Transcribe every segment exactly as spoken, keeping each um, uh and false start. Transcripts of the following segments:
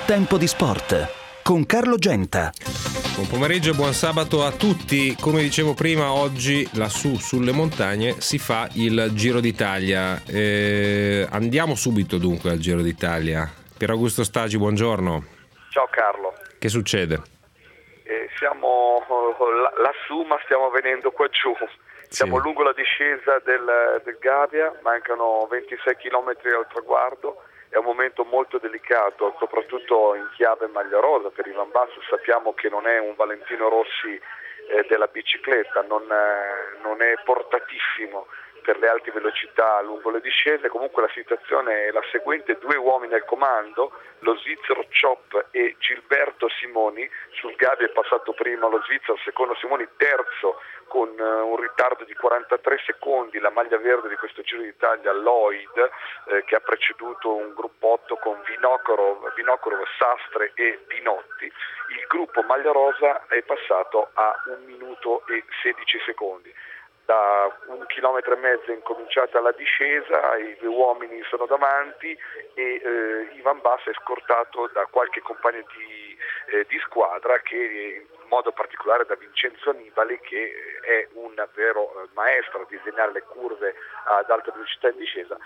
Tempo di sport con Carlo Genta. Buon pomeriggio e buon sabato a tutti. Come dicevo prima, oggi lassù sulle montagne si fa il Giro d'Italia. Eh, andiamo subito dunque al Giro d'Italia. Pier Augusto Stagi, buongiorno. Ciao Carlo. Che succede? Eh, siamo lassù ma stiamo venendo qua giù. Siamo Sì. lungo la discesa del, del Gavia, mancano ventisei chilometri al traguardo. È un momento molto delicato, soprattutto in chiave maglia rosa per Ivan Basso. Sappiamo che non è un Valentino Rossi eh, della bicicletta, non, eh, non è portatissimo per le alte velocità lungo le discese. Comunque la situazione è la seguente: due uomini al comando, lo svizzero Chop e Gilberto Simoni. Sul Gavia è passato prima lo svizzero, secondo Simoni, terzo con uh, un ritardo di quarantatré secondi la maglia verde di questo Giro d'Italia, Lloyd, eh, che ha preceduto un gruppotto con Vinokurov, Vinokurov, Sastre e Pinotti. Il gruppo maglia rosa è passato a un minuto e sedici secondi. Da un chilometro e mezzo è incominciata la discesa, i due uomini sono davanti e eh, Ivan Basso è scortato da qualche compagno di, eh, di squadra, che in modo particolare da Vincenzo Nibali, che è un vero maestro a disegnare le curve ad alta velocità in discesa,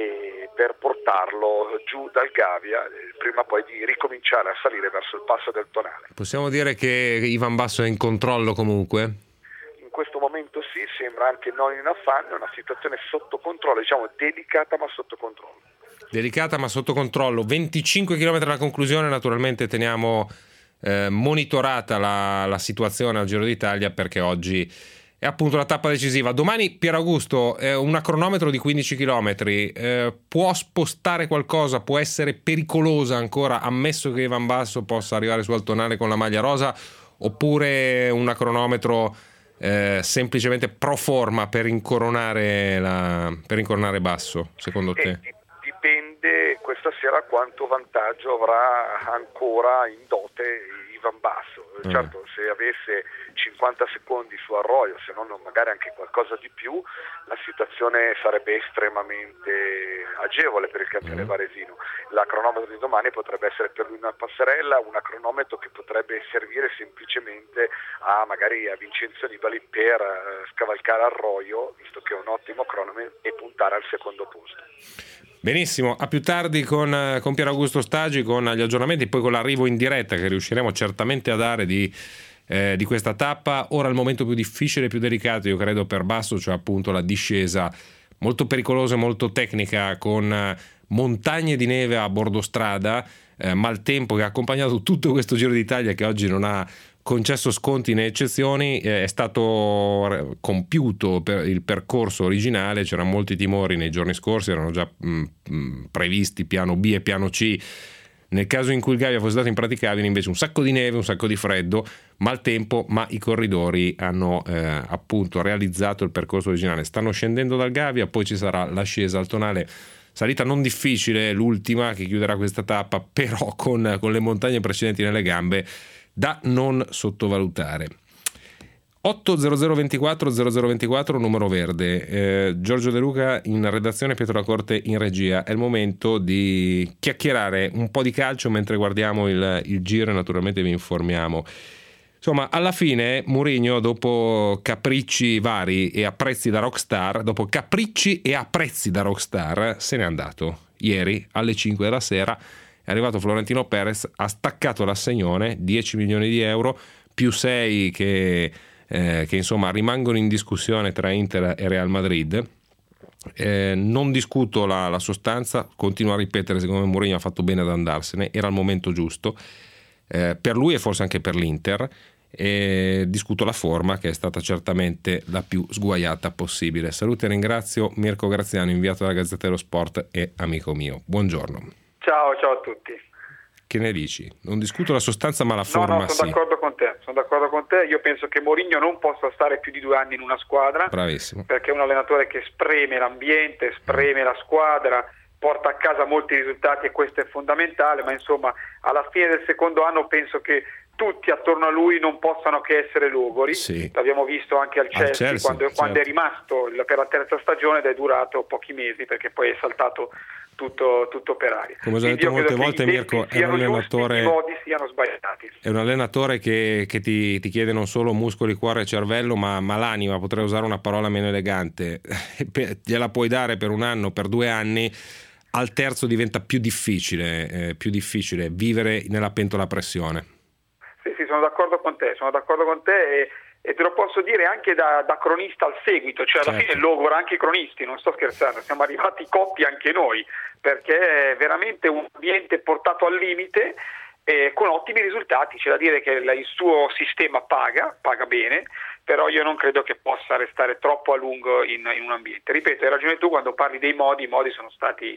e per portarlo giù dal Gavia eh, prima poi di ricominciare a salire verso il passo del Tonale. Possiamo dire che Ivan Basso è in controllo comunque? In questo momento sì, sembra anche non in affanno, è una situazione sotto controllo, diciamo delicata ma sotto controllo. Delicata ma sotto controllo. venticinque chilometri alla conclusione, naturalmente teniamo eh, monitorata la, la situazione al Giro d'Italia, perché oggi è appunto la tappa decisiva. Domani, Pier Augusto, eh, una cronometro di quindici chilometri, eh, può spostare qualcosa, può essere pericolosa ancora, ammesso che Ivan Basso possa arrivare su al Tonale con la maglia rosa, oppure una cronometro Eh, semplicemente pro forma per incoronare, la, per incoronare Basso, secondo te? Eh, dipende questa sera quanto vantaggio avrà ancora in dote Ivan Basso. Mm. Certo, se avesse cinquanta secondi su Arroyo, se non magari anche qualcosa di più, la situazione sarebbe estremamente agevole per il campione mm. varesino. La cronometro di domani potrebbe essere per lui una passerella, una cronometro che potrebbe servire semplicemente a magari a Vincenzo Nibali per uh, scavalcare Arroyo, visto che è un ottimo cronometro, e puntare al secondo posto. Benissimo, a più tardi con, con Pier Augusto Stagi, con gli aggiornamenti, poi con l'arrivo in diretta che riusciremo certamente a dare di, eh, di questa tappa. Ora il momento più difficile e più delicato, io credo, per Basso, cioè appunto la discesa molto pericolosa e molto tecnica, con montagne di neve a bordo strada, eh, maltempo che ha accompagnato tutto questo Giro d'Italia, che oggi non ha concesso sconti né eccezioni. Eh, è stato compiuto per il percorso originale, c'erano molti timori nei giorni scorsi, erano già mh, previsti piano B e piano C nel caso in cui il Gavia fosse stato impraticabile. Invece un sacco di neve, un sacco di freddo, maltempo, ma i corridori hanno eh, appunto realizzato il percorso originale. Stanno scendendo dal Gavia, poi ci sarà l'ascesa al Tonale, salita non difficile, l'ultima che chiuderà questa tappa, però con, con le montagne precedenti nelle gambe, da non sottovalutare. otto zero zero ventiquattro zero zero ventiquattro numero verde. eh, Giorgio De Luca in redazione, Pietro La Corte in regia. È il momento di chiacchierare un po' di calcio mentre guardiamo il, il giro e naturalmente vi informiamo. Insomma, alla fine Mourinho, dopo capricci vari e apprezzi da rockstar, dopo capricci e apprezzi da rockstar, se n'è andato. Ieri alle cinque della sera è arrivato Florentino Perez, ha staccato l'assegnone, dieci milioni di euro più sei che, eh, che insomma rimangono in discussione tra Inter e Real Madrid. Eh, non discuto la, la sostanza, continuo a ripetere, secondo me Mourinho ha fatto bene ad andarsene, era il momento giusto eh, per lui e forse anche per l'Inter. E discuto la forma, che è stata certamente la più sguaiata possibile. Saluto e ringrazio Mirko Graziano, inviato dalla Gazzetta dello Sport e amico mio. Buongiorno. Ciao, ciao a tutti. Che ne dici? Non discuto la sostanza, ma la forma no, no, sono sì. d'accordo con te, sono d'accordo con te. Io penso che Mourinho non possa stare più di due anni in una squadra. Bravissimo. Perché è un allenatore che spreme l'ambiente, spreme mm. la squadra, porta a casa molti risultati e questo è fondamentale, ma insomma alla fine del secondo anno penso che tutti attorno a lui non possano che essere logori. Sì. L'abbiamo visto anche al Chelsea, al Chelsea quando, certo. quando è rimasto per la terza stagione ed è durato pochi mesi, perché poi è saltato tutto, tutto per aria. Come ho già detto molte volte, Mirko, è un allenatore, i modi siano sbagliati. È un allenatore che, che ti, ti chiede non solo muscoli, cuore e cervello, ma, ma l'anima. Potrei usare una parola meno elegante. Gliela puoi dare per un anno, per due anni, al terzo diventa più difficile, eh, più difficile vivere nella pentola a pressione. Sì, sì, sono d'accordo con te, sono d'accordo con te e, e te lo posso dire anche da, da cronista al seguito, cioè alla certo. fine logora anche i cronisti, non sto scherzando, siamo arrivati coppi anche noi, perché è veramente un ambiente portato al limite eh, con ottimi risultati. C'è da dire che il suo sistema paga, paga bene, però io non credo che possa restare troppo a lungo in, in un ambiente. Ripeto, hai ragione tu quando parli dei modi, i modi sono stati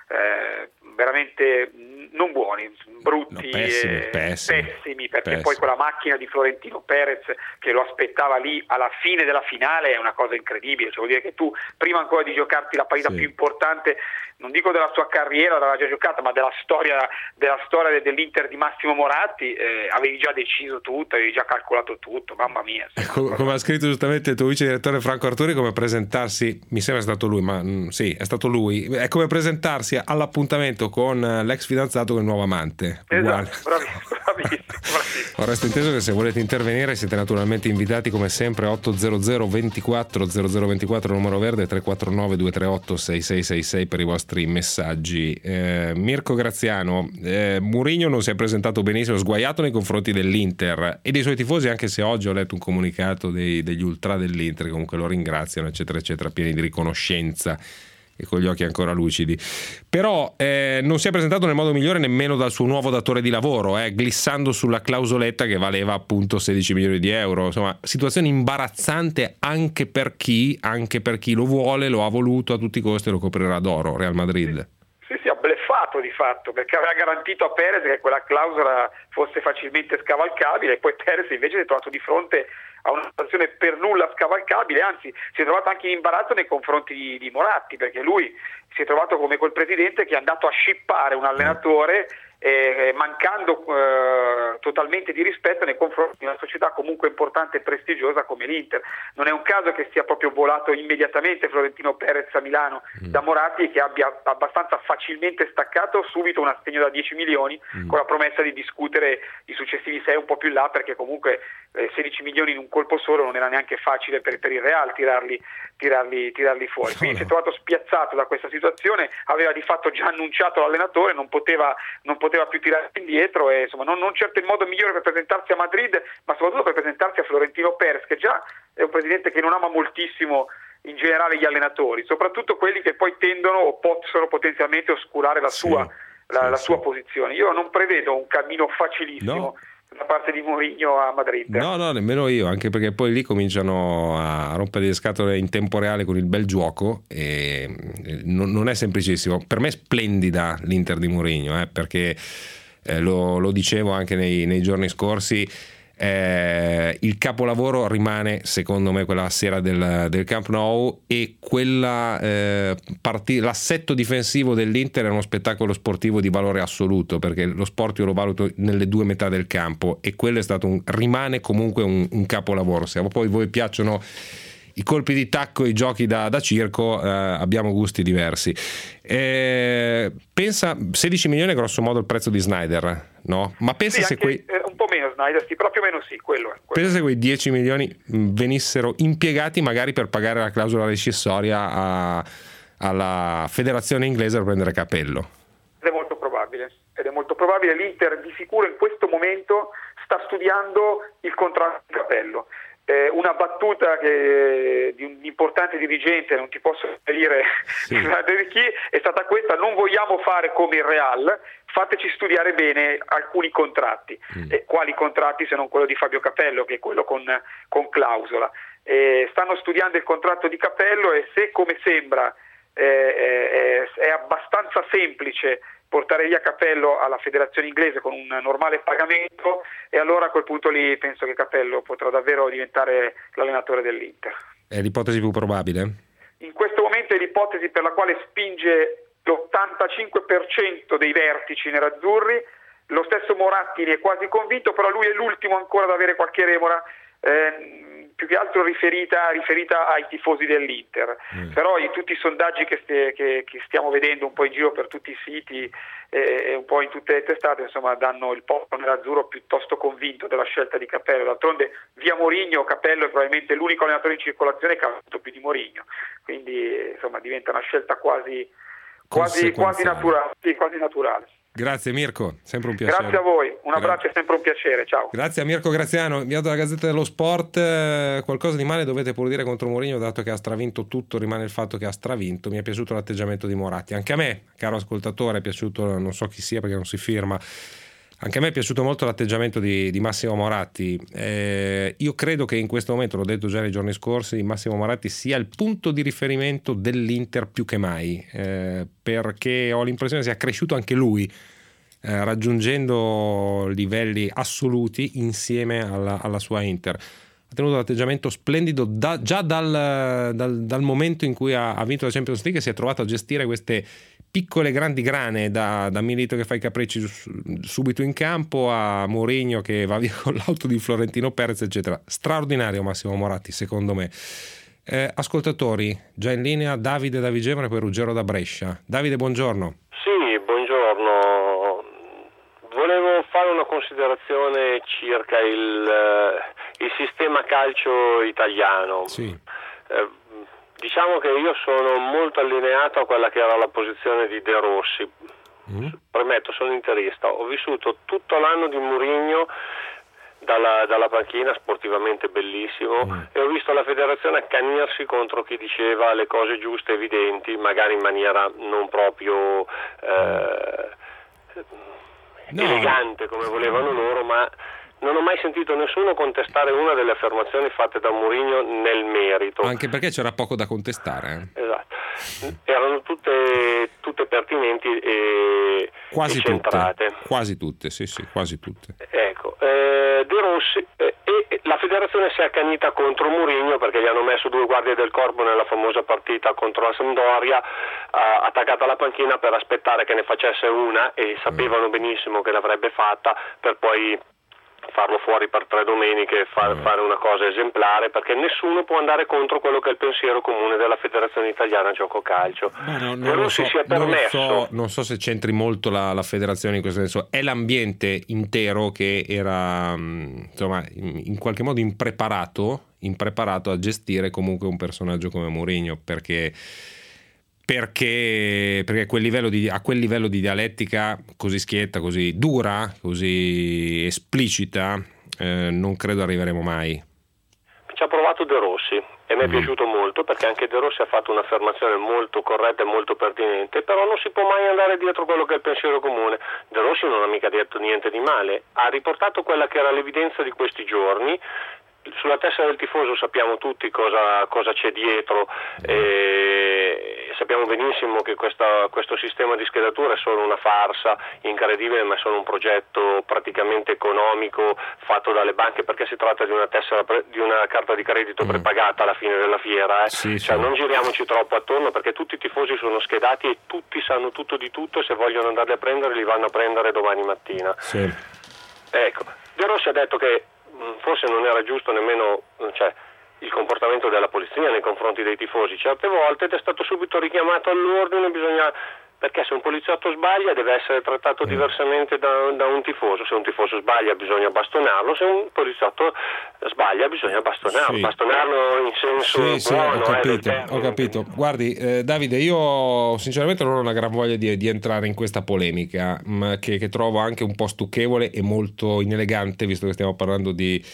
eh, veramente non buoni, brutti, no, pessimi, eh, pessimi, pessimi perché pessimi. Poi quella macchina di Florentino Perez che lo aspettava lì alla fine della finale è una cosa incredibile, cioè vuol dire che tu prima ancora di giocarti la partita sì. più importante, non dico della sua carriera, l'aveva già giocata, ma della storia della storia dell'Inter di Massimo Moratti, eh, avevi già deciso tutto, avevi già calcolato tutto, mamma mia. Come, come ha scritto giustamente il tuo vice direttore Franco Arturi, come presentarsi, mi sembra è stato lui, ma mh, sì, è stato lui, è come presentarsi all'appuntamento con l'ex fidanzato con il nuovo amante. Uguale. Esatto, bravissimo, bravissimo, bravissimo. Ho resto inteso che se volete intervenire siete naturalmente invitati come sempre otto zero zero ventiquattro zero zero ventiquattro numero verde, tre quattro nove due tre otto sei sei sei sei per i vostri messaggi. eh, Mirko Graziano, eh, Mourinho non si è presentato benissimo, sguaiato nei confronti dell'Inter e dei suoi tifosi, anche se oggi ho letto un comunicato dei, degli ultra dell'Inter che comunque lo ringraziano eccetera eccetera, pieni di riconoscenza e con gli occhi ancora lucidi. Però eh, non si è presentato nel modo migliore nemmeno dal suo nuovo datore di lavoro, eh, glissando sulla clausoletta che valeva appunto sedici milioni di euro. Insomma, situazione imbarazzante anche per chi anche per chi lo vuole, lo ha voluto a tutti i costi e lo coprirà d'oro, Real Madrid. Sì, sì, ha bleffato di fatto, perché aveva garantito a Perez che quella clausola fosse facilmente scavalcabile e poi Perez invece si è trovato di fronte a una situazione per nulla scavalcabile, anzi si è trovato anche in imbarazzo nei confronti di, di Moratti, perché lui si è trovato come quel presidente che è andato a scippare un allenatore eh, mancando eh, totalmente di rispetto nei confronti di una società comunque importante e prestigiosa come l'Inter. Non è un caso che sia proprio volato immediatamente Florentino Perez a Milano mm. da Moratti, che abbia abbastanza facilmente staccato subito un assegno da dieci milioni mm. con la promessa di discutere i successivi sei un po' più in là, perché comunque eh, sedici milioni in un colpo solo non era neanche facile per, per il Real tirarli, tirarli, tirarli fuori. Quindi si è trovato spiazzato da questa situazione, aveva di fatto già annunciato l'allenatore, non poteva, non poteva più tirare indietro e insomma non, non certo il modo migliore per presentarsi a Madrid, ma soprattutto per presentarsi a Florentino Perez, che già è un presidente che non ama moltissimo in generale gli allenatori, soprattutto quelli che poi tendono o possono potenzialmente oscurare la sì, sua, la, sì, la sì. sua posizione. Io non prevedo un cammino facilissimo no. da parte di Mourinho a Madrid. No, no, nemmeno io, anche perché poi lì cominciano a rompere le scatole in tempo reale con il bel gioco e non, non è semplicissimo. Per me è splendida l'Inter di Mourinho, eh, perché eh, lo, lo dicevo anche nei, nei giorni scorsi, eh, il capolavoro rimane secondo me quella sera del, del Camp Nou e quella eh, partita, l'assetto difensivo dell'Inter è uno spettacolo sportivo di valore assoluto, perché lo sport io lo valuto nelle due metà del campo e quello è stato un, rimane comunque un, un capolavoro. Se poi voi piacciono i colpi di tacco, i giochi da, da circo, eh, abbiamo gusti diversi. Eh, pensa, sedici milioni è grosso modo il prezzo di Snyder, no? Ma pensa sì, se anche, quei eh, un po' meno Snyder, sì, proprio meno sì, quello è. Quello. Pensa se quei dieci milioni venissero impiegati magari per pagare la clausola rescissoria a, alla federazione inglese per prendere Capello. Ed è molto probabile, ed è molto probabile. L'Inter di sicuro in questo momento sta studiando il contratto di Capello. Eh, una battuta che, di un importante dirigente, non ti posso dire sì. di chi, è stata questa: non vogliamo fare come il Real, fateci studiare bene alcuni contratti. Mm. Eh, quali contratti se non quello di Fabio Capello, che è quello con, con clausola. Eh, stanno studiando il contratto di Capello e se, come sembra, eh, eh, è abbastanza semplice portare via Capello alla federazione inglese con un normale pagamento, e allora a quel punto lì penso che Capello potrà davvero diventare l'allenatore dell'Inter. È l'ipotesi più probabile? In questo momento è l'ipotesi per la quale spinge l'ottantacinque per cento dei vertici nerazzurri. Lo stesso Moratti ne è quasi convinto, però lui è l'ultimo ancora ad avere qualche remora. Eh, più che altro riferita, riferita ai tifosi dell'Inter, mm. però in tutti i sondaggi che, ste, che, che stiamo vedendo un po' in giro per tutti i siti e eh, un po' in tutte le testate, insomma, danno il popolo nerazzurro piuttosto convinto della scelta di Capello. D'altronde via Mourinho Capello è probabilmente l'unico allenatore in circolazione che ha avuto più di Mourinho, quindi insomma diventa una scelta quasi quasi, quasi naturale, sì, quasi naturale. Grazie Mirko, sempre un piacere. Grazie a voi, un abbraccio, è sempre un piacere, ciao. Grazie a Mirko Graziano, inviato dalla Gazzetta dello Sport. Eh, qualcosa di male dovete pure dire contro Mourinho, dato che ha stravinto tutto, rimane il fatto che ha stravinto. Mi è piaciuto l'atteggiamento di Moratti, anche a me, caro ascoltatore, è piaciuto, non so chi sia perché non si firma, anche a me è piaciuto molto l'atteggiamento di, di Massimo Moratti. Eh, io credo che in questo momento, l'ho detto già nei giorni scorsi, Massimo Moratti sia il punto di riferimento dell'Inter più che mai, eh, perché ho l'impressione sia cresciuto anche lui, eh, raggiungendo livelli assoluti insieme alla, alla sua Inter. Ha tenuto un atteggiamento splendido da, già dal, dal, dal momento in cui ha, ha vinto la Champions League, e si è trovato a gestire queste piccole grandi grane, da, da Milito che fa i capricci subito in campo a Mourinho che va via con l'auto di Florentino Perez, eccetera. Straordinario Massimo Moratti, secondo me. Eh, ascoltatori, già in linea Davide da Vigevano e poi Ruggero da Brescia. Davide, buongiorno. Sì, buongiorno. Volevo fare una considerazione circa il, il sistema calcio italiano. Sì. Eh, Diciamo che io sono molto allineato a quella che era la posizione di De Rossi. Mm. Premetto, sono interista. Ho vissuto tutto l'anno di Mourinho dalla, dalla panchina, sportivamente bellissimo, mm. e ho visto la federazione accanirsi contro chi diceva le cose giuste, evidenti, magari in maniera non proprio eh, no. elegante come volevano loro, ma non ho mai sentito nessuno contestare una delle affermazioni fatte da Mourinho nel merito. Anche perché c'era poco da contestare. Eh? Esatto. Erano tutte, tutte pertinenti e, quasi e centrate. Tutte. Quasi tutte, sì, sì, quasi tutte. Ecco, eh, De Rossi eh, e la federazione si è accanita contro Mourinho perché gli hanno messo due guardie del corpo nella famosa partita contro la Sampdoria, eh, attaccata alla panchina per aspettare che ne facesse una, e sapevano mm. benissimo che l'avrebbe fatta, per poi farlo fuori per tre domeniche e far, fare una cosa esemplare, perché nessuno può andare contro quello che è il pensiero comune della Federazione Italiana Gioco Calcio. Ma no, non, lo so, si è permesso. Non, so, non so se c'entri molto la, la federazione in questo senso, è l'ambiente intero che era insomma in, in qualche modo impreparato, impreparato a gestire comunque un personaggio come Mourinho, perché Perché, perché quel livello di, a quel livello di dialettica così schietta, così dura, così esplicita, eh, non credo arriveremo mai. Ci ha provato De Rossi e mi è mm. piaciuto molto, perché anche De Rossi ha fatto un'affermazione molto corretta e molto pertinente, però non si può mai andare dietro quello che è il pensiero comune. De Rossi non ha mica detto niente di male, ha riportato quella che era l'evidenza di questi giorni. Sulla tessera del tifoso sappiamo tutti cosa, cosa c'è dietro, e sappiamo benissimo che questa, questo sistema di schedatura è solo una farsa incredibile, ma è solo un progetto praticamente economico fatto dalle banche, perché si tratta di una tessera pre, di una carta di credito prepagata alla fine della fiera, eh. sì, cioè, sì. non giriamoci troppo attorno, perché tutti i tifosi sono schedati e tutti sanno tutto di tutto, e se vogliono andarli a prendere li vanno a prendere domani mattina. Sì. Ecco, De Rossi ha detto che forse non era giusto nemmeno, cioè, il comportamento della polizia nei confronti dei tifosi certe volte, ed è stato subito richiamato all'ordine. Bisogna, perché se un poliziotto sbaglia deve essere trattato diversamente da, da un tifoso. Se un tifoso sbaglia bisogna bastonarlo, se un poliziotto sbaglia bisogna bastonarlo, sì. bastonarlo in senso sì, buono. Sì, ho capito, eh, ho capito. Guardi, eh, Davide, io sinceramente non ho una gran voglia di, di entrare in questa polemica, ma che, che trovo anche un po' stucchevole e molto inelegante, visto che stiamo parlando di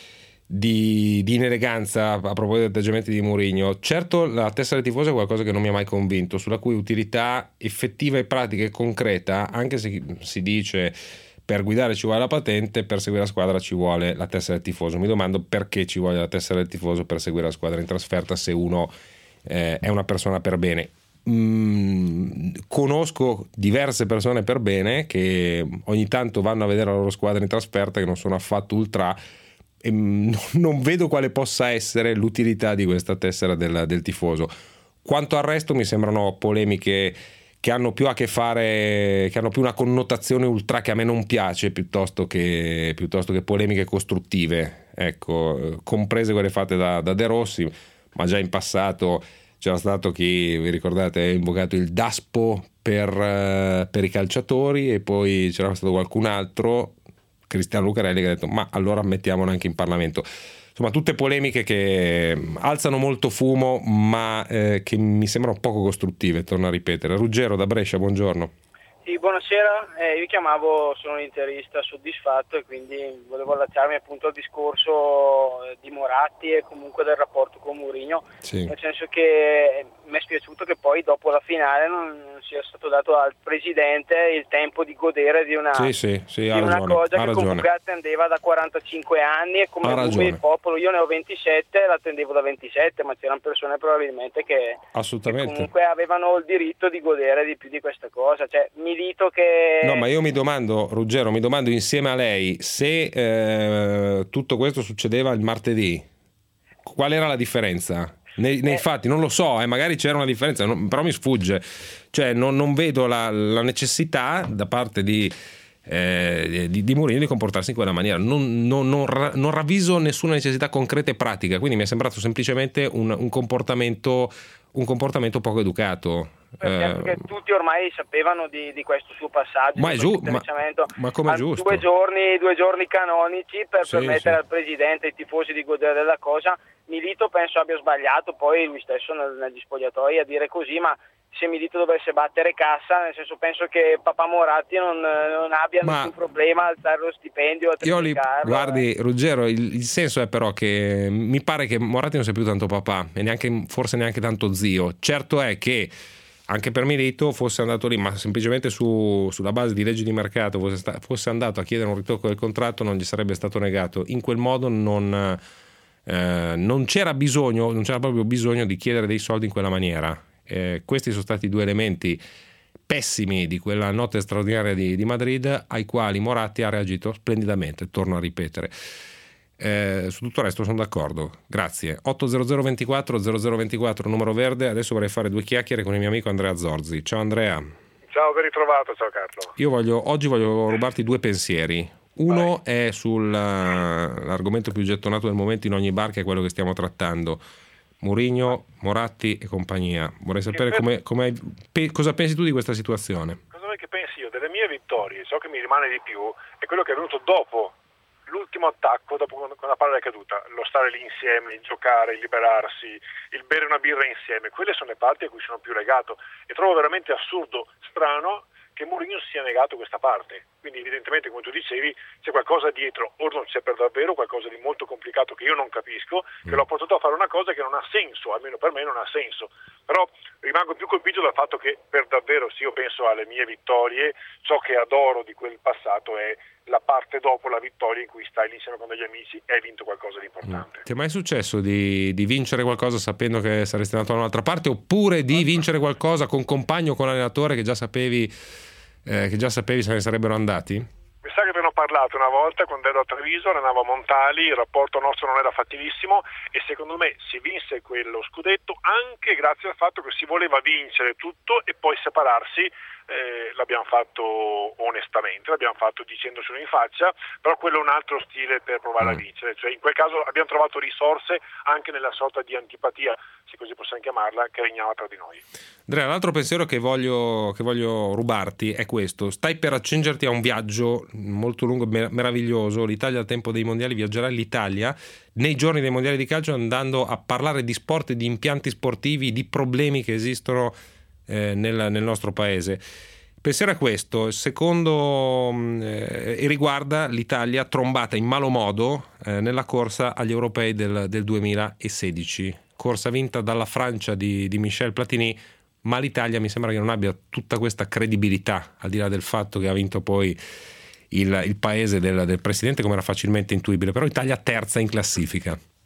Di, di ineleganza a proposito degli atteggiamenti di Mourinho. Certo, la tessera dei tifosi è qualcosa che non mi ha mai convinto, sulla cui utilità effettiva e pratica e concreta, anche se si dice per guidare ci vuole la patente, per seguire la squadra ci vuole la tessera del tifoso. Mi domando perché ci voglia la tessera del tifoso per seguire la squadra in trasferta, se uno eh, è una persona per bene. Mm, conosco diverse persone per bene che ogni tanto vanno a vedere la loro squadra in trasferta, che non sono affatto ultra, e non vedo quale possa essere l'utilità di questa tessera del, del tifoso. Quanto al resto mi sembrano polemiche che hanno più a che fare, che hanno più una connotazione ultra che a me non piace, piuttosto che, piuttosto che polemiche costruttive, ecco, comprese quelle fatte da, da De Rossi, ma già in passato c'era stato chi, vi ricordate, ha invocato il DASPO per, uh, per i calciatori, e poi c'era stato qualcun altro, Cristiano Lucarelli, che ha detto ma allora mettiamolo anche in Parlamento. Insomma, tutte polemiche che alzano molto fumo, ma eh, che mi sembrano poco costruttive, torno a ripetere. Ruggero da Brescia, buongiorno. Sì, buonasera, eh, io chiamavo, sono un interista soddisfatto e quindi volevo allacciarmi appunto al discorso di Moratti e comunque del rapporto con Mourinho, sì. Nel senso che mi è spiaciuto che poi dopo la finale non sia stato dato al presidente il tempo di godere di una, sì, sì, sì, di ha una ragione, cosa ha che ragione. comunque attendeva da quarantacinque anni, e come lui il popolo, io ne ho ventisette, l'attendevo da ventisette, ma c'erano persone probabilmente che, che comunque avevano il diritto di godere di più di questa cosa, cioè Milito che... No, ma io mi domando, Ruggero, mi domando insieme a lei, se eh, tutto questo succedeva il martedì, qual era la differenza? Nei, nei eh. fatti non lo so, eh, magari c'era una differenza, non, però mi sfugge, cioè non, non vedo la, la necessità da parte di, eh, di, di Mourinho di comportarsi in quella maniera, non, non, non, non ravviso nessuna necessità concreta e pratica, quindi mi è sembrato semplicemente un, un comportamento un comportamento poco educato. Perché eh, tutti ormai sapevano di, di questo suo passaggio, ma è giusto, ma, ma come è giusto? Due giorni, due giorni canonici per sì, permettere sì. al presidente e ai tifosi di godere della cosa. Milito penso abbia sbagliato poi lui stesso nel, negli spogliatoi a dire così, ma se Milito dovesse battere cassa, nel senso penso che papà Moratti non, non abbia ma nessun problema a alzare lo stipendio, a io li, guardi eh. Ruggero, il, il senso è però che mi pare che Moratti non sia più tanto papà e neanche, forse neanche tanto zio. Certo è che anche per Milito fosse andato lì, ma semplicemente su, sulla base di leggi di mercato fosse, sta, fosse andato a chiedere un ritocco del contratto, non gli sarebbe stato negato. In quel modo non, eh, non c'era bisogno, non c'era proprio bisogno di chiedere dei soldi in quella maniera. Eh, questi sono stati due elementi pessimi di quella notte straordinaria di, di Madrid, ai quali Moratti ha reagito splendidamente, torno a ripetere. Eh, su tutto il resto sono d'accordo, grazie. otto zero zero ventiquattro zero zero ventiquattro numero verde. Adesso vorrei fare due chiacchiere con il mio amico Andrea Zorzi. Ciao Andrea. Ciao, ben ritrovato, ciao Carlo. Io voglio, oggi voglio rubarti due pensieri. Uno Vai. è sull'argomento più gettonato del momento in ogni bar, che è quello che stiamo trattando: Mourinho, Moratti e compagnia. Vorrei sapere come, come, pe, cosa pensi tu di questa situazione. Cosa vuoi che pensi io? Delle mie vittorie, ciò che mi rimane di più è quello che è venuto dopo l'ultimo attacco, dopo quando la palla è caduta, lo stare lì insieme, il giocare, il liberarsi, il bere una birra insieme. Quelle sono le parti a cui sono più legato, e trovo veramente assurdo, strano che Mourinho sia negato questa parte. Quindi evidentemente, come tu dicevi, c'è qualcosa dietro, o non c'è per davvero qualcosa di molto complicato che io non capisco, che l'ha portato a fare una cosa che non ha senso, almeno per me non ha senso. Però rimango più colpito dal fatto che per davvero, se io penso alle mie vittorie, ciò che adoro di quel passato è la parte dopo la vittoria in cui stai lì insieme con degli amici e hai vinto qualcosa di importante. Ti è mai successo di, di vincere qualcosa sapendo che saresti andato da un'altra parte, oppure di vincere qualcosa con compagno o con allenatore che già sapevi eh, che già sapevi se ne sarebbero andati? Mi sa che ve ne ho parlato una volta quando ero a Treviso, allenavo a Montali, il rapporto nostro non era fattivissimo e secondo me si vinse quello scudetto anche grazie al fatto che si voleva vincere tutto e poi separarsi. Eh, l'abbiamo fatto onestamente, l'abbiamo fatto dicendocelo in faccia, però quello è un altro stile per provare mm. a vincere, cioè in quel caso abbiamo trovato risorse anche nella sorta di antipatia, se così possiamo chiamarla, che regnava tra di noi. Andrea, l'altro pensiero che voglio, che voglio rubarti è questo: stai per accingerti a un viaggio molto lungo e meraviglioso. L'Italia al tempo dei mondiali viaggerà l'Italia nei giorni dei mondiali di calcio, andando a parlare di sport e di impianti sportivi, di problemi che esistono Eh, nel, nel nostro paese. Pensiero a questo, secondo eh, riguarda l'Italia trombata in malo modo eh, nella corsa agli europei del, del duemilasedici, corsa vinta dalla Francia di, di Michel Platini, ma l'Italia mi sembra che non abbia tutta questa credibilità, al di là del fatto che ha vinto poi il, il paese del, del presidente, come era facilmente intuibile, però Italia terza in classifica.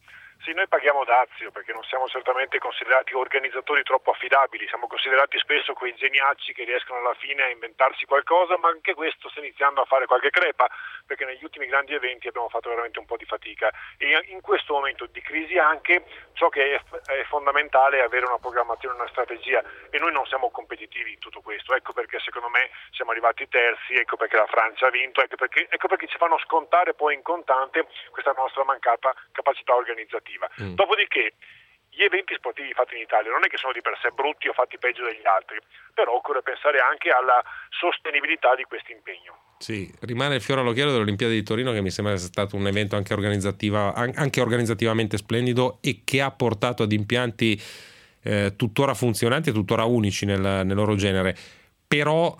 Sì, noi paghiamo dazio perché non siamo certamente considerati organizzatori troppo affidabili, siamo considerati spesso quei geniacci che riescono alla fine a inventarsi qualcosa, ma anche questo sta iniziando a fare qualche crepa, perché negli ultimi grandi eventi abbiamo fatto veramente un po' di fatica e in questo momento di crisi anche ciò che è, è fondamentale è avere una programmazione, una strategia, e noi non siamo competitivi in tutto questo. Ecco perché secondo me siamo arrivati terzi, ecco perché la Francia ha vinto, ecco perché, ecco perché ci fanno scontare poi in contante questa nostra mancata capacità organizzativa. Mm. Dopodiché gli eventi sportivi fatti in Italia non è che sono di per sé brutti o fatti peggio degli altri, però occorre pensare anche alla sostenibilità di questo impegno. Sì, rimane il fiore all'occhiello delle Olimpiadi di Torino, che mi sembra sia stato un evento anche, organizzativa, anche organizzativamente splendido e che ha portato ad impianti eh, tuttora funzionanti e tuttora unici nel, nel loro genere. Però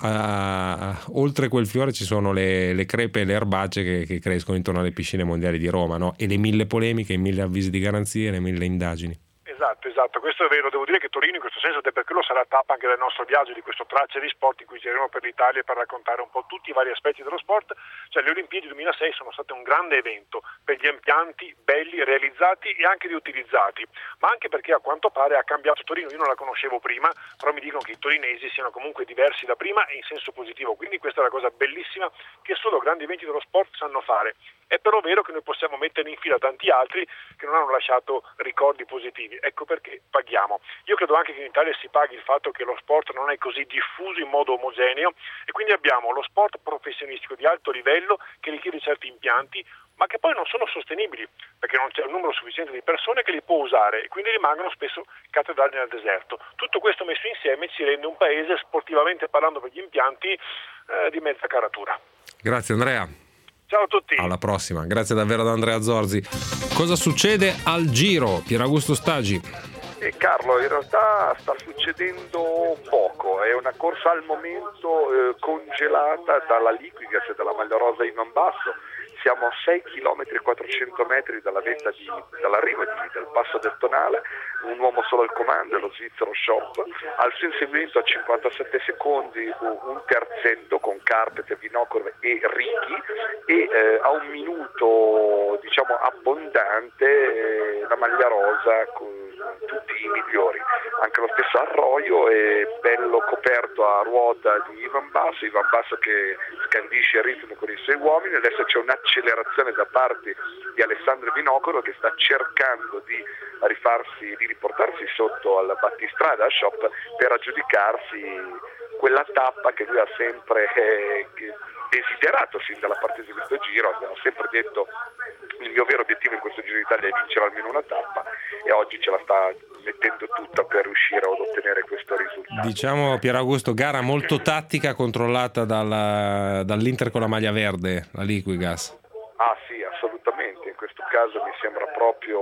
uh, oltre quel fiore ci sono le, le crepe e le erbacce che, che crescono intorno alle piscine mondiali di Roma, no? E le mille polemiche, i mille avvisi di garanzia e le mille indagini. Esatto, esatto, questo è vero. Devo dire che Torino in questo senso, ed è per quello sarà tappa anche del nostro viaggio, di questo Tracce di Sport in cui gireremo per l'Italia per raccontare un po' tutti i vari aspetti dello sport. Cioè, le Olimpiadi duemilasei sono state un grande evento per gli impianti belli, realizzati e anche riutilizzati, ma anche perché a quanto pare ha cambiato Torino. Io non la conoscevo prima, però mi dicono che i torinesi siano comunque diversi da prima e in senso positivo, quindi questa è la cosa bellissima che solo grandi eventi dello sport sanno fare. È però vero che noi possiamo mettere in fila tanti altri che non hanno lasciato ricordi positivi, ecco perché paghiamo. Io credo anche che in Italia si paghi il fatto che lo sport non è così diffuso in modo omogeneo e quindi abbiamo lo sport professionistico di alto livello che richiede certi impianti, ma che poi non sono sostenibili perché non c'è un numero sufficiente di persone che li può usare e quindi rimangono spesso cattedrali nel deserto. Tutto questo messo insieme ci rende un paese, sportivamente parlando, per gli impianti eh, di mezza caratura. Grazie Andrea. Ciao a tutti. Alla prossima, grazie davvero ad Andrea Zorzi. Cosa succede al Giro? Pier Augusto Stagi. Eh, Carlo, in realtà sta succedendo poco, è una corsa al momento eh, congelata dalla Liquigas e dalla maglia rosa in Van Basso. Siamo a sei chilometri e quattrocento metri dalla vetta di, dall'arrivo di, del Passo del Tonale, un uomo solo al comando, lo svizzero Schopp, al suo inseguimento a cinquantasette secondi un terzetto con Carpet, Vinokurov e Righi e eh, a un minuto diciamo abbondante eh, la maglia rosa con tutti i migliori, anche lo stesso Arroyo è bello coperto a ruota di Ivan Basso, Ivan Basso che scandisce il ritmo con i suoi uomini. Adesso c'è un'accelerazione da parte di Alessandro Vinokurov che sta cercando di rifarsi, di riportarsi sotto al battistrada a Schopp per aggiudicarsi quella tappa che lui ha sempre eh, desiderato sin dalla partita di questo Giro. Abbiamo sempre detto il mio vero obiettivo in questo Giro d'Italia è vincere almeno una tappa e oggi ce la sta mettendo tutta per riuscire ad ottenere questo risultato. Diciamo, Pier Augusto, gara molto tattica, controllata dalla, dall'Inter con la maglia verde, la Liquigas. Ah sì, assolutamente, in questo caso mi sembra proprio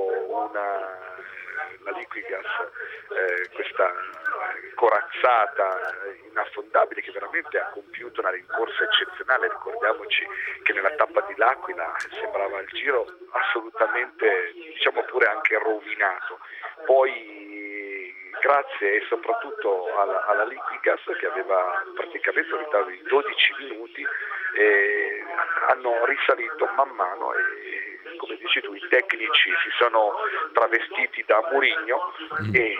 una la Liquigas, eh, questa corazzata inaffondabile che veramente ha compiuto una rincorsa eccezionale. Ricordiamoci che nella tappa di L'Aquila sembrava il Giro assolutamente, diciamo pure anche rovinato. Poi grazie e soprattutto alla, alla Liquigas che aveva praticamente un ritardo di dodici minuti e hanno risalito man mano e come dici tu i tecnici si sono travestiti da Mourinho mm. e,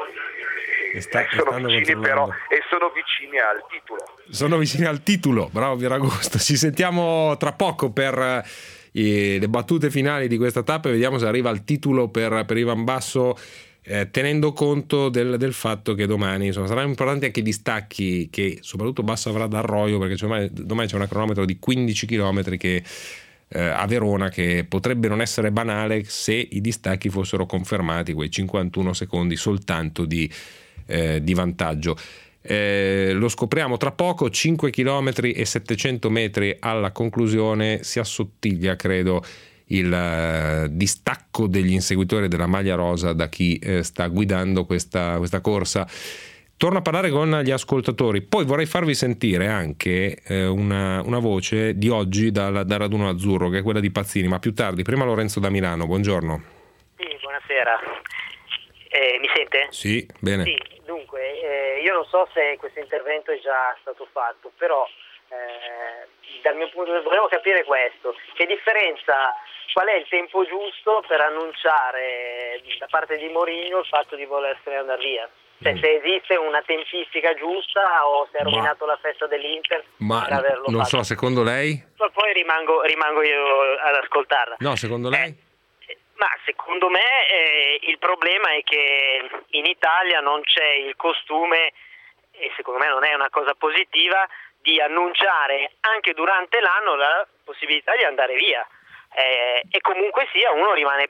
e, sta, e sono vicini però e sono vicini al titolo sono vicini al titolo bravo Pier Augusto, ci sentiamo tra poco per eh, le battute finali di questa tappa e vediamo se arriva al titolo per, per Ivan Basso. Eh, tenendo conto del, del fatto che domani insomma, saranno importanti anche i distacchi che soprattutto Basso avrà da Arroyo, perché cioè, domani c'è un cronometro di quindici chilometri che, eh, a Verona che potrebbe non essere banale se i distacchi fossero confermati, quei cinquantuno secondi soltanto di, eh, di vantaggio. Eh, lo scopriamo tra poco. Cinque chilometri e settecento metri alla conclusione, si assottiglia credo il uh, distacco degli inseguitori della maglia rosa da chi eh, sta guidando questa, questa corsa. Torno a parlare con gli ascoltatori, poi vorrei farvi sentire anche eh, una, una voce di oggi dal, dal raduno azzurro, che è quella di Pazzini, ma più tardi. Prima Lorenzo da Milano, buongiorno. Sì, buonasera. Eh, mi sente? Sì, bene. Sì, dunque, eh, io non so se questo intervento è già stato fatto, però Eh, dal mio punto di vista volevo capire questo, che differenza, qual è il tempo giusto per annunciare da parte di Mourinho il fatto di volersene andare via? Cioè, se esiste una tempistica giusta o se è rovinato ma, la festa dell'Inter ma per averlo non fatto. So, secondo lei? Poi rimango, rimango io ad ascoltarla. No, secondo lei? Eh, ma secondo me eh, il problema è che in Italia non c'è il costume, e secondo me non è una cosa positiva, di annunciare anche durante l'anno la possibilità di andare via. Eh, e comunque sia uno rimane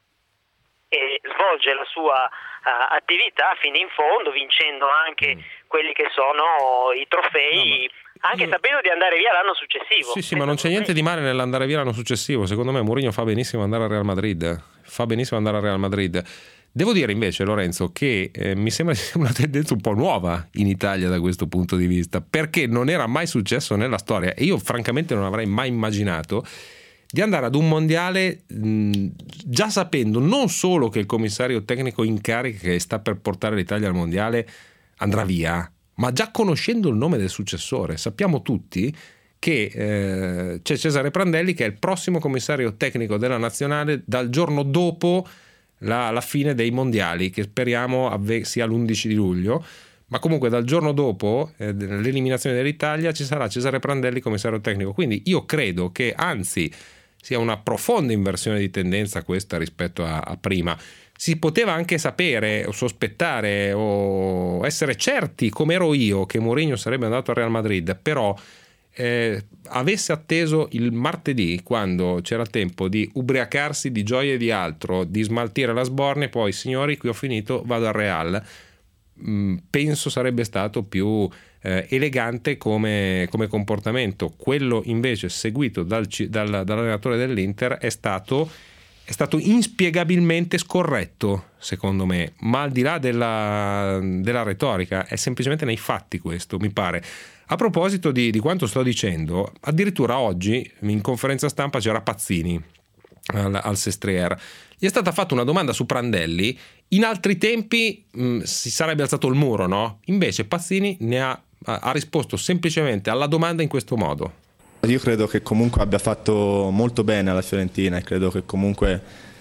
e svolge la sua uh, attività fino in fondo, vincendo anche mm. quelli che sono i trofei, no, anche io... sapendo di andare via l'anno successivo. Sì, sì, ma non c'è niente di male nell'andare via l'anno successivo. Secondo me Mourinho fa benissimo andare al Real Madrid. Fa benissimo andare al Real Madrid. Devo dire invece, Lorenzo, che eh, mi sembra una tendenza un po' nuova in Italia da questo punto di vista, perché non era mai successo nella storia e io francamente non avrei mai immaginato di andare ad un mondiale mh, già sapendo non solo che il commissario tecnico in carica che sta per portare l'Italia al mondiale andrà via, ma già conoscendo il nome del successore. Sappiamo tutti che eh, c'è Cesare Prandelli che è il prossimo commissario tecnico della nazionale dal giorno dopo la, la fine dei mondiali, che speriamo avve- sia l'undici di luglio, ma comunque dal giorno dopo eh, l'eliminazione dell'Italia ci sarà Cesare Prandelli commissario tecnico. Quindi io credo che anzi sia una profonda inversione di tendenza questa rispetto a, a prima. Si poteva anche sapere o sospettare o essere certi, come ero io, che Mourinho sarebbe andato al Real Madrid, però eh, avesse atteso il martedì, quando c'era tempo di ubriacarsi di gioia e di altro, di smaltire la sbornia e poi signori qui ho finito, vado al Real, mh, penso sarebbe stato più eh, elegante come, come comportamento. Quello invece seguito dal, dal, dall'allenatore dell'Inter è stato è stato inspiegabilmente scorretto, secondo me, ma al di là della, della retorica è semplicemente nei fatti questo, mi pare. A proposito di, di quanto sto dicendo, addirittura oggi in conferenza stampa c'era Pazzini al, al Sestriere. Gli è stata fatta una domanda su Prandelli. In altri tempi mh, si sarebbe alzato il muro, no? Invece Pazzini ne ha, ha risposto semplicemente alla domanda in questo modo. Io credo che comunque abbia fatto molto bene alla Fiorentina e credo che comunque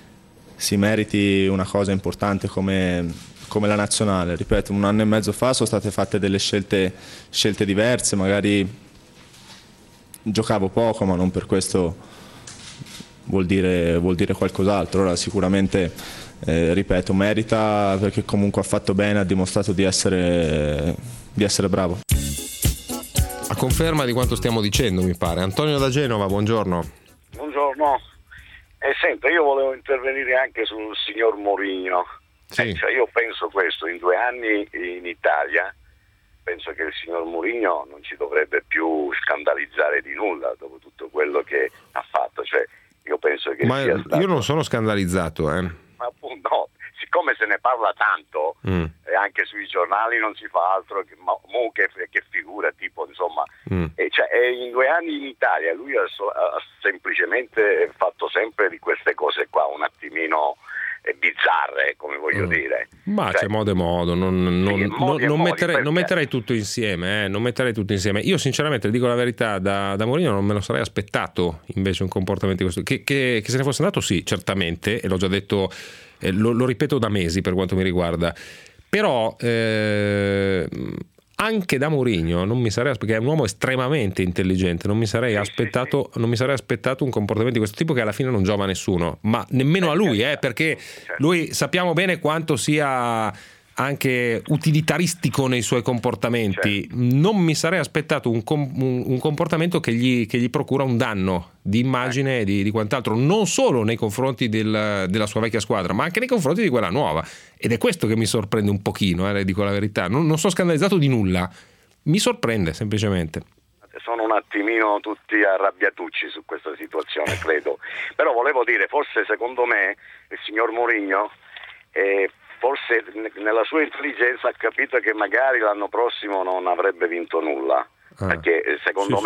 si meriti una cosa importante come, come la nazionale. Ripeto, un anno e mezzo fa sono state fatte delle scelte, scelte diverse, magari giocavo poco, ma non per questo vuol dire, vuol dire qualcos'altro. Ora sicuramente, eh, ripeto, merita perché comunque ha fatto bene, ha dimostrato di essere, di essere bravo. A conferma di quanto stiamo dicendo, mi pare. Antonio da Genova, buongiorno. Buongiorno. E eh, senta, io volevo intervenire anche sul signor Mourinho. Sì. Eh, cioè io penso questo, in due anni in Italia, penso che il signor Mourinho non ci dovrebbe più scandalizzare di nulla dopo tutto quello che ha fatto. Cioè, io penso che Ma sia stato... io non sono scandalizzato, eh. Ma appunto, no, siccome se ne parla tanto, mm. e anche sui giornali non si fa altro che, ma, mo che, che figura, tipo, insomma, mm. e cioè, e in due anni in Italia lui ha, ha semplicemente fatto sempre di queste cose qua un attimino eh, bizzarre, come voglio mm. dire. Ma cioè, c'è modo e modo, non, non, sì, non, modi non, modi, metterei, non metterei tutto insieme, eh, non metterei tutto insieme. Io sinceramente, dico la verità, da, da Mourinho non me lo sarei aspettato invece un comportamento di questo. Che, che, che se ne fosse andato, sì, certamente, e l'ho già detto, eh, lo, lo ripeto da mesi per quanto mi riguarda, però eh, anche da Mourinho non mi sarei, perché è un uomo estremamente intelligente, non mi sarei aspettato non mi sarei aspettato un comportamento di questo tipo che alla fine non giova a nessuno, ma nemmeno a lui, eh, perché lui sappiamo bene quanto sia anche utilitaristico nei suoi comportamenti. Non mi sarei aspettato un, com- un comportamento che gli, che gli procura un danno di immagine e di, di quant'altro, non solo nei confronti del, della sua vecchia squadra, ma anche nei confronti di quella nuova. Ed è questo che mi sorprende un pochino, eh, le dico la verità. Non, non sono scandalizzato di nulla, mi sorprende semplicemente. Sono un attimino tutti arrabbiatucci su questa situazione, credo. Però volevo dire, forse secondo me il signor Mourinho eh, forse nella sua intelligenza ha capito che magari l'anno prossimo non avrebbe vinto nulla, ah, perché secondo sì, me sì.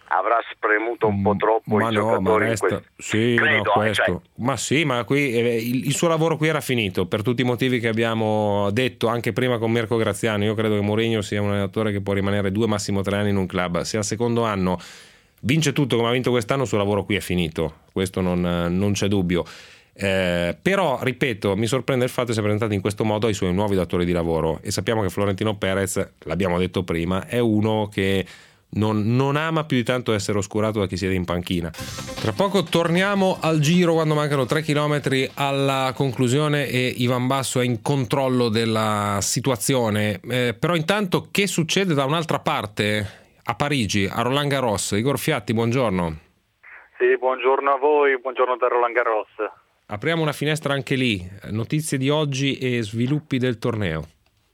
avrà spremuto un po' troppo ma i no, giocatori ma resta... in questo. Sì, Credo, no, questo. cioè... Ma sì, ma qui eh, il, il suo lavoro qui era finito per tutti i motivi che abbiamo detto anche prima con Mirko Graziano. Io credo che Mourinho sia un allenatore che può rimanere due, massimo tre anni in un club. Se al secondo anno vince tutto come ha vinto quest'anno, il suo lavoro qui è finito, questo non, non c'è dubbio. Eh, però ripeto, mi sorprende il fatto che sia presentato in questo modo ai suoi nuovi datori di lavoro, e sappiamo che Florentino Perez, l'abbiamo detto prima, è uno che Non, non ama più di tanto essere oscurato da chi siede in panchina. Tra poco torniamo al giro quando mancano tre chilometri alla conclusione e Ivan Basso è in controllo della situazione. Eh, però intanto che succede da un'altra parte a Parigi, a Roland Garros? Igor Fiatti, buongiorno. Sì, buongiorno a voi, buongiorno da Roland Garros. Apriamo una finestra anche lì, notizie di oggi e sviluppi del torneo.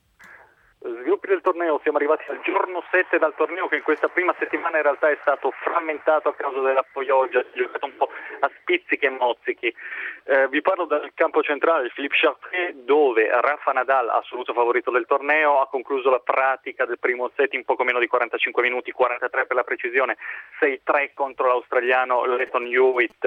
Sviluppi del torneo, siamo arrivati al giorno sette dal torneo, che in questa prima settimana in realtà è stato frammentato a causa della pioggia, si è giocato un po' a spizzichi e mozzichi. Eh, vi parlo del campo centrale, il Philippe Chatrier, dove Rafa Nadal, assoluto favorito del torneo, ha concluso la pratica del primo set in poco meno di quarantacinque minuti, quarantatré per la precisione, sei tre contro l'australiano Lleyton Hewitt.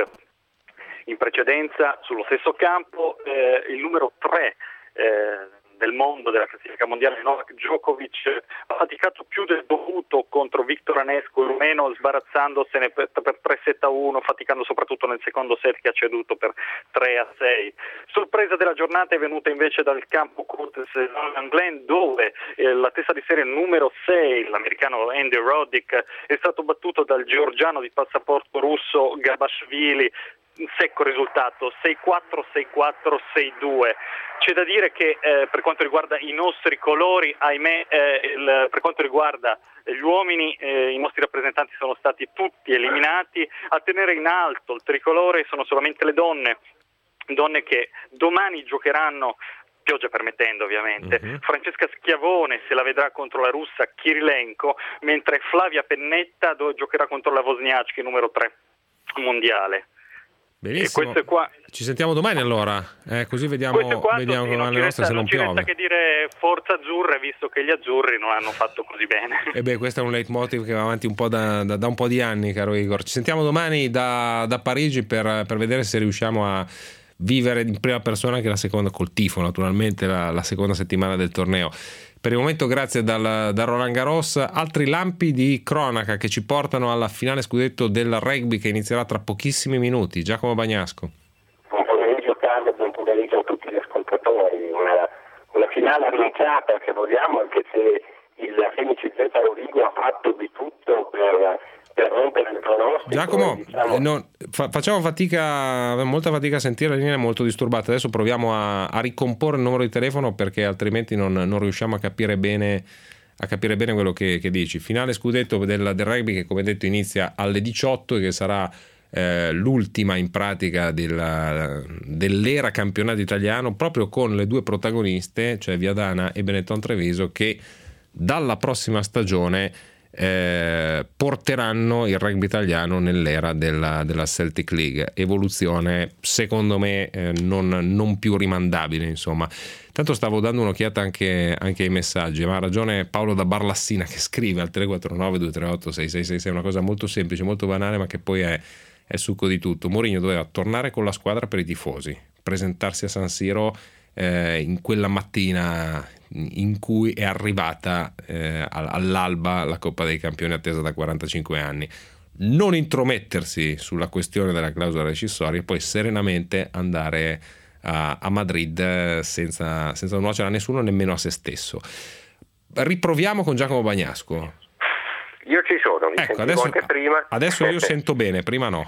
In precedenza, sullo stesso campo, eh, il numero tre eh, del mondo della classifica mondiale, Novak Djokovic, ha faticato più del dovuto contro Victor Anescu, il rumeno, sbarazzandosene per, per tre sette a uno, faticando soprattutto nel secondo set che ha ceduto per tre a sei. Sorpresa della giornata è venuta invece dal campo Courtes Glen, dove eh, la testa di serie numero sei, l'americano Andy Roddick, è stato battuto dal georgiano di passaporto russo Gabashvili. Un secco risultato, sei quattro, sei quattro, sei due. C'è da dire che eh, per quanto riguarda i nostri colori, ahimè, eh, il, per quanto riguarda gli uomini, eh, i nostri rappresentanti sono stati tutti eliminati. A tenere in alto il tricolore sono solamente le donne, donne che domani giocheranno, pioggia permettendo ovviamente. Uh-huh. Francesca Schiavone se la vedrà contro la russa Kirilenko, mentre Flavia Pennetta do- giocherà contro la Wozniacki, numero tre mondiale. Benissimo. E qua... Ci sentiamo domani allora, eh, così vediamo, vediamo come vanno le nostre, se non, non ci piove. resta che dire forza azzurra, visto che gli azzurri non hanno fatto così bene. E beh, questo è un leitmotiv che va avanti un po' da, da, da un po' di anni, caro Igor. Ci sentiamo domani da, da Parigi per, per vedere se riusciamo a vivere in prima persona anche la seconda, col tifo naturalmente, la, la seconda settimana del torneo. Per il momento grazie dal, da Roland Garros. Altri lampi di cronaca che ci portano alla finale scudetto del rugby che inizierà tra pochissimi minuti. Giacomo Bagnasco. Buon pomeriggio Carlo, buon pomeriggio a tutti gli ascoltatori. Una, una finale annunciata, se vogliamo, anche se il Fenici Z Rovigo ha fatto di tutto per, per rompere il pronostico. Giacomo, diciamo... eh, no, fa, facciamo fatica, molta fatica a sentire, la linea è molto disturbata. Adesso proviamo a, a ricomporre il numero di telefono perché altrimenti non, non riusciamo a capire bene a capire bene quello che, che dici. Finale scudetto del, del rugby che, come detto, inizia alle diciotto e che sarà eh, l'ultima in pratica della, dell'era campionato italiano, proprio con le due protagoniste, cioè Viadana e Benetton Treviso, che dalla prossima stagione eh, porteranno il rugby italiano nell'era della, della Celtic League. Evoluzione secondo me eh, non, non più rimandabile, insomma. Tanto stavo dando un'occhiata anche, anche ai messaggi, ma ha ragione Paolo da Barlassina che scrive al tre quattro nove due tre otto sei sei sei sei, una cosa molto semplice, molto banale, ma che poi è, è succo di tutto. Mourinho doveva tornare con la squadra per i tifosi, presentarsi a San Siro eh, in quella mattina in cui è arrivata eh, all'alba la Coppa dei Campioni attesa da quarantacinque anni, non intromettersi sulla questione della clausola rescissoria e poi serenamente andare a, a Madrid senza, senza nuocere a nessuno, nemmeno a se stesso. Riproviamo con Giacomo Bagnasco. Io ci sono, mi ecco, sentivo adesso, anche prima. Adesso io sento bene, prima no.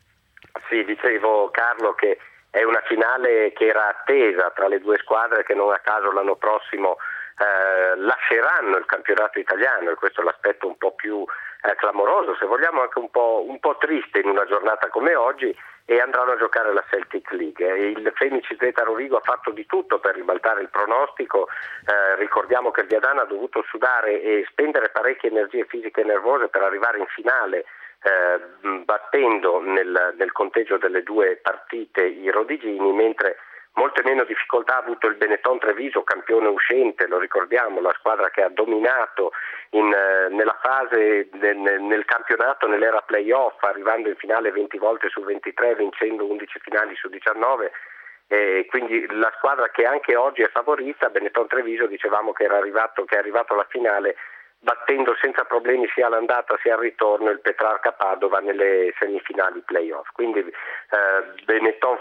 Sì, dicevo Carlo che è una finale che era attesa tra le due squadre che non a caso l'anno prossimo eh, lasceranno il campionato italiano, e questo è l'aspetto un po' più eh, clamoroso, se vogliamo anche un po', un po' triste in una giornata come oggi, e andranno a giocare la Celtic League. Il Fenici Z Rovigo ha fatto di tutto per ribaltare il pronostico, eh, ricordiamo che il Viadana ha dovuto sudare e spendere parecchie energie fisiche e nervose per arrivare in finale, Eh, battendo nel, nel conteggio delle due partite i Rodigini, mentre Molte meno difficoltà ha avuto il Benetton Treviso, campione uscente, lo ricordiamo, la squadra che ha dominato in, nella fase nel, nel campionato, nell'era playoff, arrivando in finale venti volte su ventitré, vincendo undici finali su diciannove. Eh, quindi la squadra che anche oggi è favorita, Benetton Treviso, dicevamo che era arrivato, che è arrivato alla finale battendo senza problemi sia all'andata sia al ritorno il Petrarca Padova nelle semifinali playoff. Quindi eh, Benetton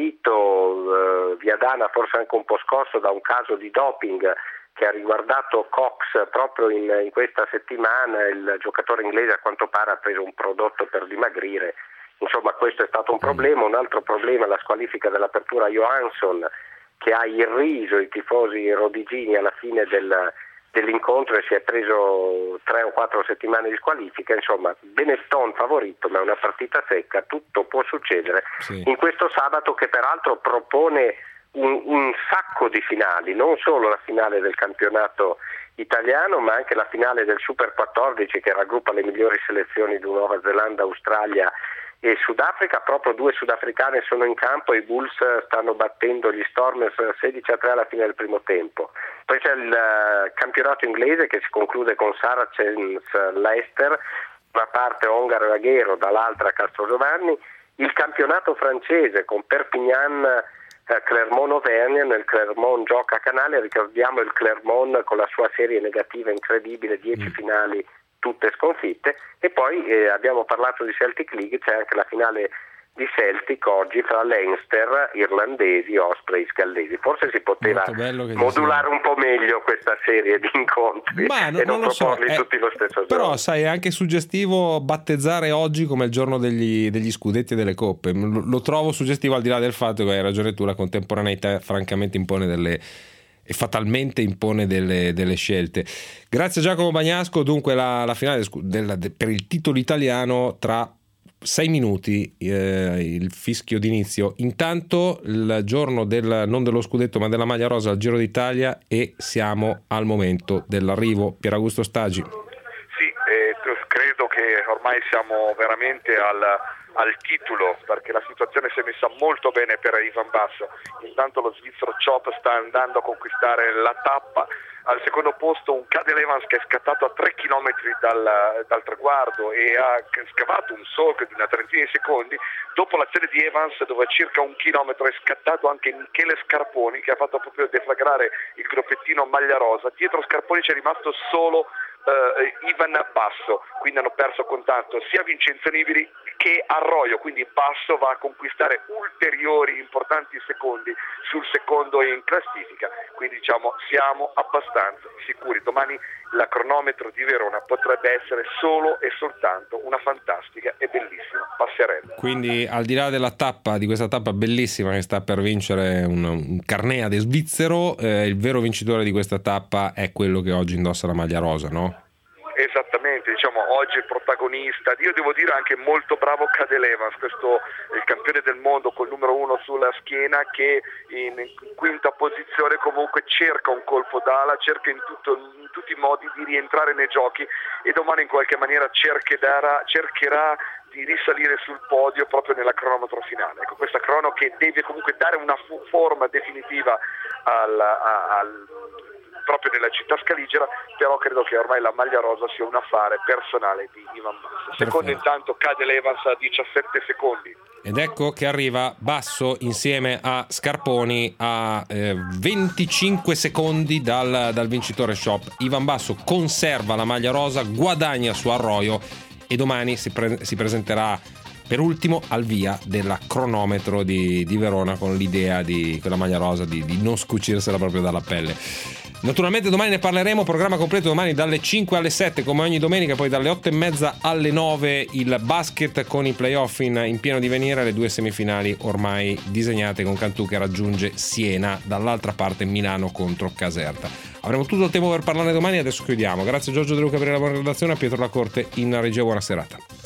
favorito, eh, Viadana forse anche un po' scosso da un caso di doping che ha riguardato Cox proprio in, in questa settimana. Il giocatore inglese a quanto pare ha preso un prodotto per dimagrire. Insomma, questo è stato un problema. Un altro problema è la squalifica dell'apertura Johansson, che ha irriso i tifosi rodigini alla fine del, dell'incontro e si è preso tre o quattro settimane di squalifica. Insomma, Benetton favorito, ma è una partita secca, tutto può succedere sì. In questo sabato, che peraltro propone un, un sacco di finali, non solo la finale del campionato italiano, ma anche la finale del Super quattordici, che raggruppa le migliori selezioni di Nuova Zelanda, Australia e Sudafrica. Proprio due sudafricane sono in campo e i Bulls stanno battendo gli Stormers sedici a tre alla fine del primo tempo. Poi c'è il uh, campionato inglese che si conclude con Saracens Leicester, da una parte Ongaro e Aghero, dall'altra Castrogiovanni. Il campionato francese con Perpignan, uh, Clermont-Auvergne. Nel Clermont gioca a Canale, ricordiamo il Clermont con la sua serie negativa incredibile, dieci mm. finali tutte sconfitte. E poi eh, abbiamo parlato di Celtic League, c'è anche la finale di Celtic oggi fra Leinster, irlandesi, Ospreys, gallesi. Forse si poteva modulare un po' meglio questa serie di incontri Ma no, e non, non lo proporli so, tutti eh, lo stesso giorno. Però sai, è anche suggestivo battezzare oggi come il giorno degli, degli scudetti e delle coppe. Lo, lo trovo suggestivo, al di là del fatto che hai ragione tu, la contemporaneità francamente impone delle e fatalmente impone delle, delle scelte. Grazie a Giacomo Bagnasco. Dunque la, la finale del, de, per il titolo italiano tra sei minuti, eh, il fischio d'inizio. Intanto il giorno del, non dello scudetto ma della maglia rosa al Giro d'Italia, e siamo al momento dell'arrivo. Pieraugusto Stagi. Sì, eh, credo che ormai siamo veramente al al titolo, perché la situazione si è messa molto bene per Ivan Basso. Intanto lo svizzero Chop sta andando a conquistare la tappa. Al secondo posto un Cadel Evans che è scattato a tre chilometri dal, dal traguardo e ha scavato un solco di una trentina di secondi. Dopo l'azione di Evans, dove a circa un chilometro è scattato anche Michele Scarponi, che ha fatto proprio deflagrare il gruppettino maglia rosa. Dietro Scarponi c'è rimasto solo Uh, Ivan Basso, quindi hanno perso contatto sia Vincenzo Nibali che Arroyo, quindi Basso va a conquistare ulteriori importanti secondi sul secondo in classifica, quindi diciamo siamo abbastanza sicuri. Domani la cronometro di Verona potrebbe essere solo e soltanto una fantastica e bellissima passerella. Quindi al di là della tappa, di questa tappa bellissima che sta per vincere un, un Carneade svizzero, eh, il vero vincitore di questa tappa è quello che oggi indossa la maglia rosa, no? Esattamente, diciamo oggi il protagonista, io devo dire anche molto bravo Cadel Evans, questo il campione del mondo col numero uno sulla schiena, che in quinta posizione comunque cerca un colpo d'ala, cerca in, tutto, in tutti i modi di rientrare nei giochi, e domani in qualche maniera cercherà, cercherà di risalire sul podio proprio nella cronometro finale. Ecco, questa crono che deve comunque dare una forma definitiva al, al proprio nella città scaligera, però credo che ormai la maglia rosa sia un affare personale di Ivan Basso. Secondo intanto Cadel Evans a diciassette secondi. Ed ecco che arriva Basso insieme a Scarponi a eh, venticinque secondi dal, dal vincitore Shop. Ivan Basso conserva la maglia rosa, guadagna su Arroyo e domani si, pre- si presenterà per ultimo al via della cronometro di, di Verona, con l'idea di quella maglia rosa di, di non scucirsela proprio dalla pelle. Naturalmente domani ne parleremo, programma completo domani dalle cinque alle sette come ogni domenica, poi dalle otto e mezza alle nove il basket con i playoff in, in pieno divenire, le due semifinali ormai disegnate con Cantù che raggiunge Siena, dall'altra parte Milano contro Caserta. Avremo tutto il tempo per parlare domani, adesso chiudiamo. Grazie a Giorgio De Luca per la buona redazione, a Pietro Lacorte in regia, buona serata.